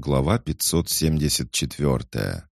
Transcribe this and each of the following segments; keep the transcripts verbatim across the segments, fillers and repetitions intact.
Глава пятьсот семьдесят четыре.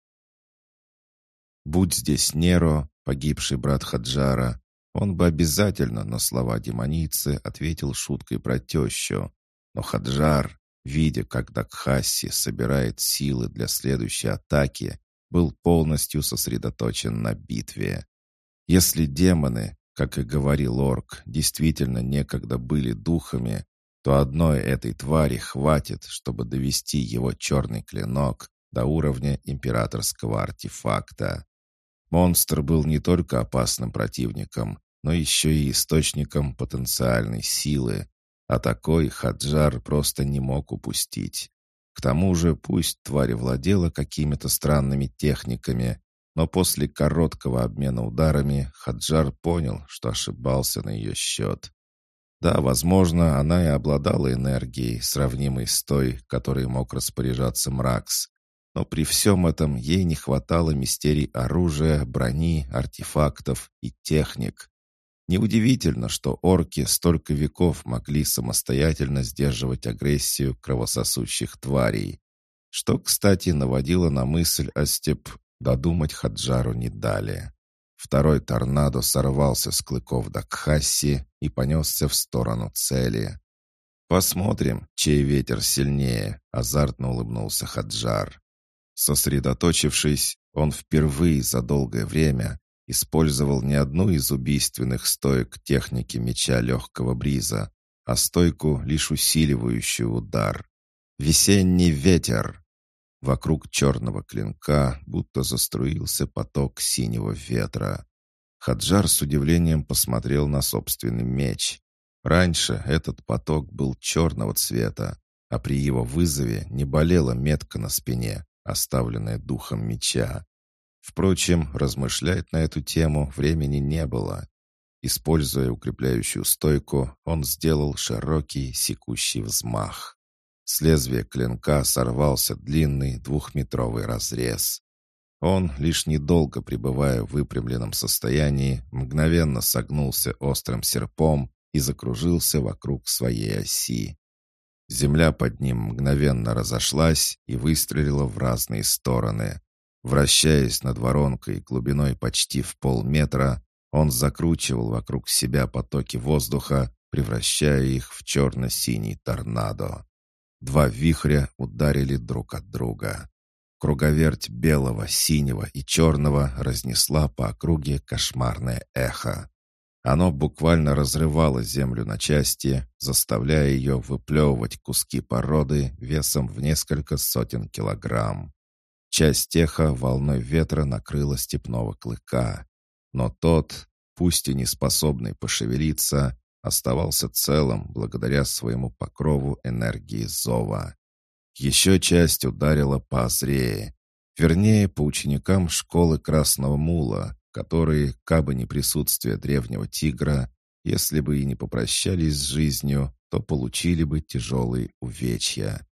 Будь здесь Неро, погибший брат Хаджара, он бы обязательно на слова демоницы ответил шуткой про тещу. Но Хаджар, видя, как Дакхасси собирает силы для следующей атаки, был полностью сосредоточен на битве. Если демоны, как и говорил орк, действительно некогда были духами, то одной этой твари хватит, чтобы довести его черный клинок до уровня императорского артефакта. Монстр был не только опасным противником, но еще и источником потенциальной силы, а такой Хаджар просто не мог упустить. К тому же, пусть тварь владела какими-то странными техниками, но после короткого обмена ударами Хаджар понял, что ошибался на ее счет. Да, возможно, она и обладала энергией, сравнимой с той, которой мог распоряжаться Мракс. Но при всем этом ей не хватало мистерий оружия, брони, артефактов и техник. Неудивительно, что орки столько веков могли самостоятельно сдерживать агрессию кровососущих тварей. Что, кстати, наводило на мысль о степ... Додумать Хаджару не дали. Второй торнадо сорвался с клыков Дакхасси и понесся в сторону цели. «Посмотрим, чей ветер сильнее», — азартно улыбнулся Хаджар. Сосредоточившись, он впервые за долгое время использовал не одну из убийственных стоек техники меча легкого бриза, а стойку, лишь усиливающую удар. «Весенний ветер!» Вокруг черного клинка будто заструился поток синего ветра. Хаджар с удивлением посмотрел на собственный меч. Раньше этот поток был черного цвета, а при его вызове не болела метка на спине, оставленная духом меча. Впрочем, размышлять на эту тему времени не было. Используя укрепляющую стойку, он сделал широкий секущий взмах. С лезвия клинка сорвался длинный двухметровый разрез. Он, лишь недолго пребывая в выпрямленном состоянии, мгновенно согнулся острым серпом и закружился вокруг своей оси. Земля под ним мгновенно разошлась и выстрелила в разные стороны. Вращаясь над воронкой глубиной почти в полметра, он закручивал вокруг себя потоки воздуха, превращая их в черно-синий торнадо. Два вихря ударили друг от друга. Круговерть белого, синего и черного разнесла по округе кошмарное эхо. Оно буквально разрывало землю на части, заставляя ее выплевывать куски породы весом в несколько сотен килограмм. Часть эха волной ветра накрыла степного клыка. Но тот, пусть и не способный пошевелиться, оставался целым благодаря своему покрову энергии зова. Еще часть ударила по Азрее, вернее, по ученикам школы Красного Мула, которые, кабы не присутствие древнего тигра, если бы и не попрощались с жизнью, то получили бы тяжелые увечья.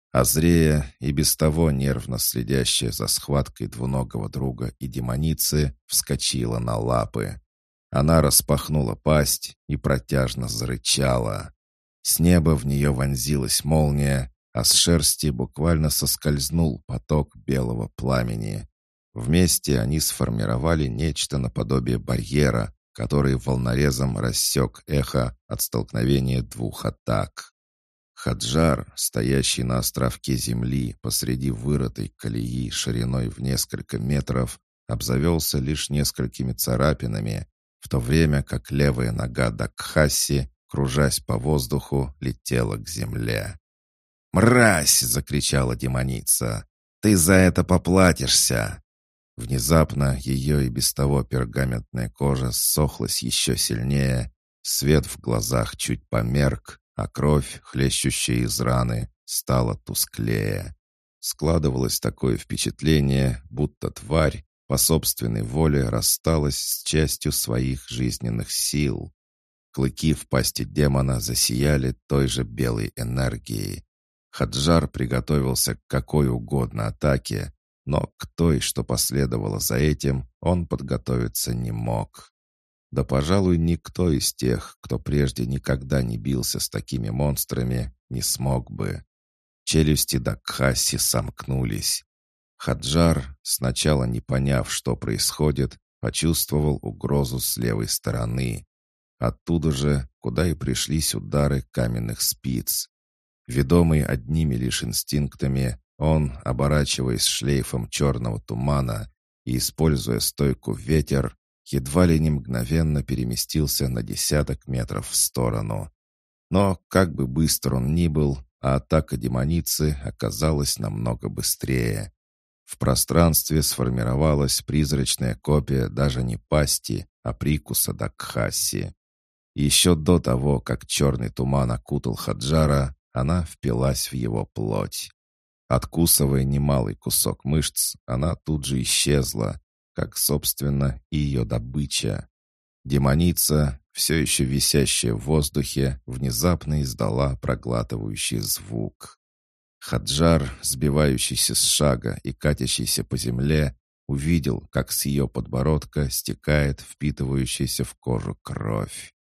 Азрея, и без того нервно следящая за схваткой двуногого друга и демоницы, вскочила на лапы. Она распахнула пасть и протяжно зарычала. С неба в нее вонзилась молния, а с шерсти буквально соскользнул поток белого пламени. Вместе они сформировали нечто наподобие барьера, который волнорезом рассек эхо от столкновения двух атак. Хаджар, стоящий на островке земли посреди вырытой колеи шириной в несколько метров, обзавелся лишь несколькими царапинами, в то время как левая нога Дакхасси, кружась по воздуху, летела к земле. «Мразь!» — закричала демоница. «Ты за это поплатишься!» Внезапно ее и без того пергаментная кожа ссохлась еще сильнее, свет в глазах чуть померк, а кровь, хлещущая из раны, стала тусклее. Складывалось такое впечатление, будто тварь по собственной воле рассталась с частью своих жизненных сил. Клыки в пасти демона засияли той же белой энергией. Хаджар приготовился к какой угодно атаке, но к той, что последовало за этим, он подготовиться не мог. Да, пожалуй, никто из тех, кто прежде никогда не бился с такими монстрами, не смог бы. Челюсти Дакхаси сомкнулись. Хаджар, сначала не поняв, что происходит, почувствовал угрозу с левой стороны. Оттуда же, куда и пришлись удары каменных спиц. Ведомый одними лишь инстинктами, он, оборачиваясь шлейфом черного тумана и используя стойку ветер, едва ли не мгновенно переместился на десяток метров в сторону. Но, как бы быстр он ни был, а атака демоницы оказалась намного быстрее. В пространстве сформировалась призрачная копия даже не пасти, а прикуса Дакхаси. Еще до того, как черный туман окутал Хаджара, она впилась в его плоть. Откусывая немалый кусок мышц, она тут же исчезла, как, собственно, и ее добыча. Демоница, все еще висящая в воздухе, внезапно издала проглатывающий звук. Хаджар, сбивающийся с шага и катящийся по земле, увидел, как с ее подбородка стекает впитывающаяся в кожу кровь.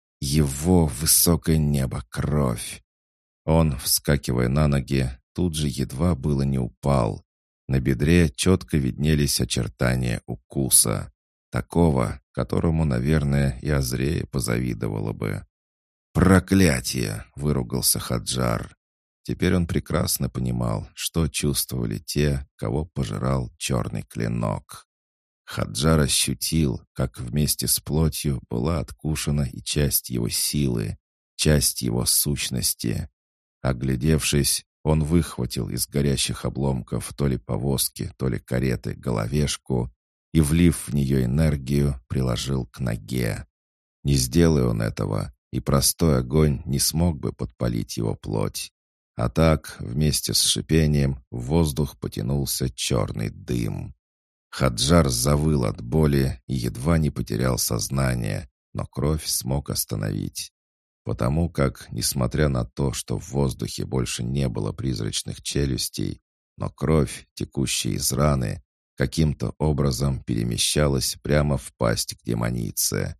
Его высокое небо кровь. Он, вскакивая на ноги, тут же едва было не упал. На бедре четко виднелись очертания укуса. Такого, которому, наверное, и Азрея позавидовала бы. «Проклятие!» — выругался Хаджар. Теперь он прекрасно понимал, что чувствовали те, кого пожирал черный клинок. Хаджар ощутил, как вместе с плотью была откушена и часть его силы, часть его сущности. Оглядевшись, он выхватил из горящих обломков то ли повозки, то ли кареты головешку и, влив в нее энергию, приложил к ноге. Не сделай он этого, и простой огонь не смог бы подпалить его плоть. А так, вместе с шипением, в воздух потянулся черный дым. Хаджар завыл от боли и едва не потерял сознание, но кровь смог остановить. Потому как, несмотря на то, что в воздухе больше не было призрачных челюстей, но кровь, текущая из раны, каким-то образом перемещалась прямо в пасть к демонице.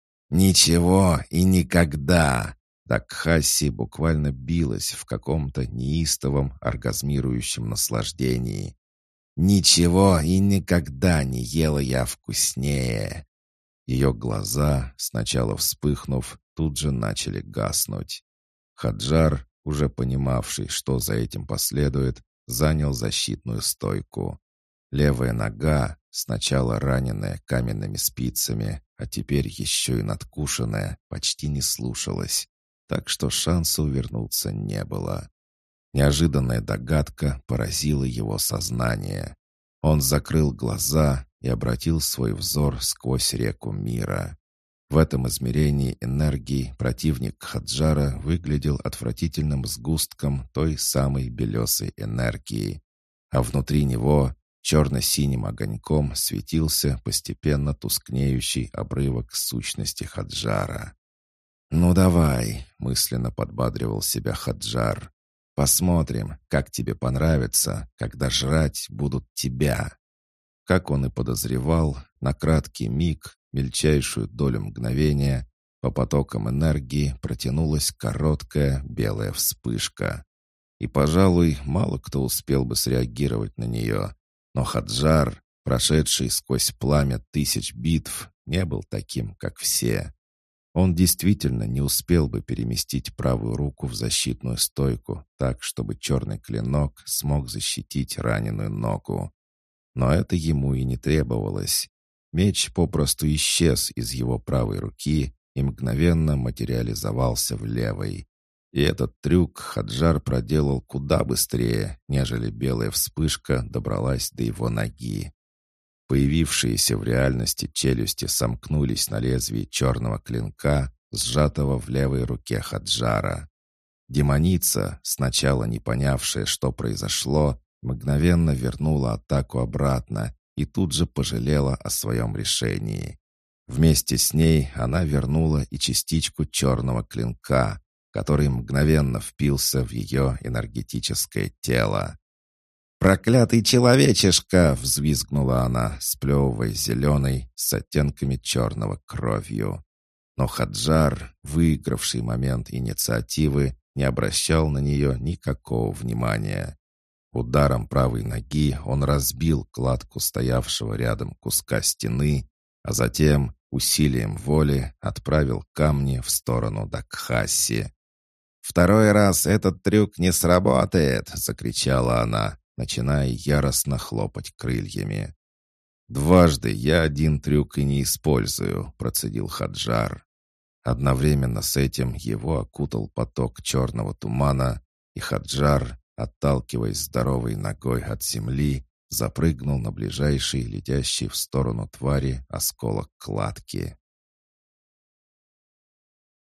«Ничего и никогда!» Дакхаси буквально билась в каком-то неистовом оргазмирующем наслаждении. «Ничего и никогда не ела я вкуснее!» Ее глаза, сначала вспыхнув, тут же начали гаснуть. Хаджар, уже понимавший, что за этим последует, занял защитную стойку. Левая нога, сначала раненная каменными спицами, а теперь еще и надкушенная, почти не слушалась, так что шанса увернуться не было. Неожиданная догадка поразила его сознание. Он закрыл глаза и обратил свой взор сквозь реку мира. В этом измерении энергии противник Хаджара выглядел отвратительным сгустком той самой белесой энергии, а внутри него черно-синим огоньком светился постепенно тускнеющий обрывок сущности Хаджара. «Ну давай», — мысленно подбадривал себя Хаджар, — «посмотрим, как тебе понравится, когда жрать будут тебя». Как он и подозревал, на краткий миг, мельчайшую долю мгновения, по потокам энергии протянулась короткая белая вспышка. И, пожалуй, мало кто успел бы среагировать на нее, но Хаджар, прошедший сквозь пламя тысяч битв, не был таким, как все. Он действительно не успел бы переместить правую руку в защитную стойку так, чтобы черный клинок смог защитить раненую ногу. Но это ему и не требовалось. Меч попросту исчез из его правой руки и мгновенно материализовался в левой. И этот трюк Хаджар проделал куда быстрее, нежели белая вспышка добралась до его ноги. Появившиеся в реальности челюсти сомкнулись на лезвии черного клинка, сжатого в левой руке Хаджара. Демоница, сначала не понявшая, что произошло, мгновенно вернула атаку обратно и тут же пожалела о своем решении. Вместе с ней она вернула и частичку черного клинка, который мгновенно впился в ее энергетическое тело. «Проклятый человечишка!» — взвизгнула она, сплевывая зеленой с оттенками черного кровью. Но Хаджар, выигравший момент инициативы, не обращал на нее никакого внимания. Ударом правой ноги он разбил кладку стоявшего рядом куска стены, а затем усилием воли отправил камни в сторону Дакхаси. «Второй раз этот трюк не сработает!» — закричала она, начиная яростно хлопать крыльями. «Дважды я один трюк и не использую», — процедил Хаджар. Одновременно с этим его окутал поток черного тумана, и Хаджар, отталкиваясь здоровой ногой от земли, запрыгнул на ближайший, летящий в сторону твари, осколок кладки.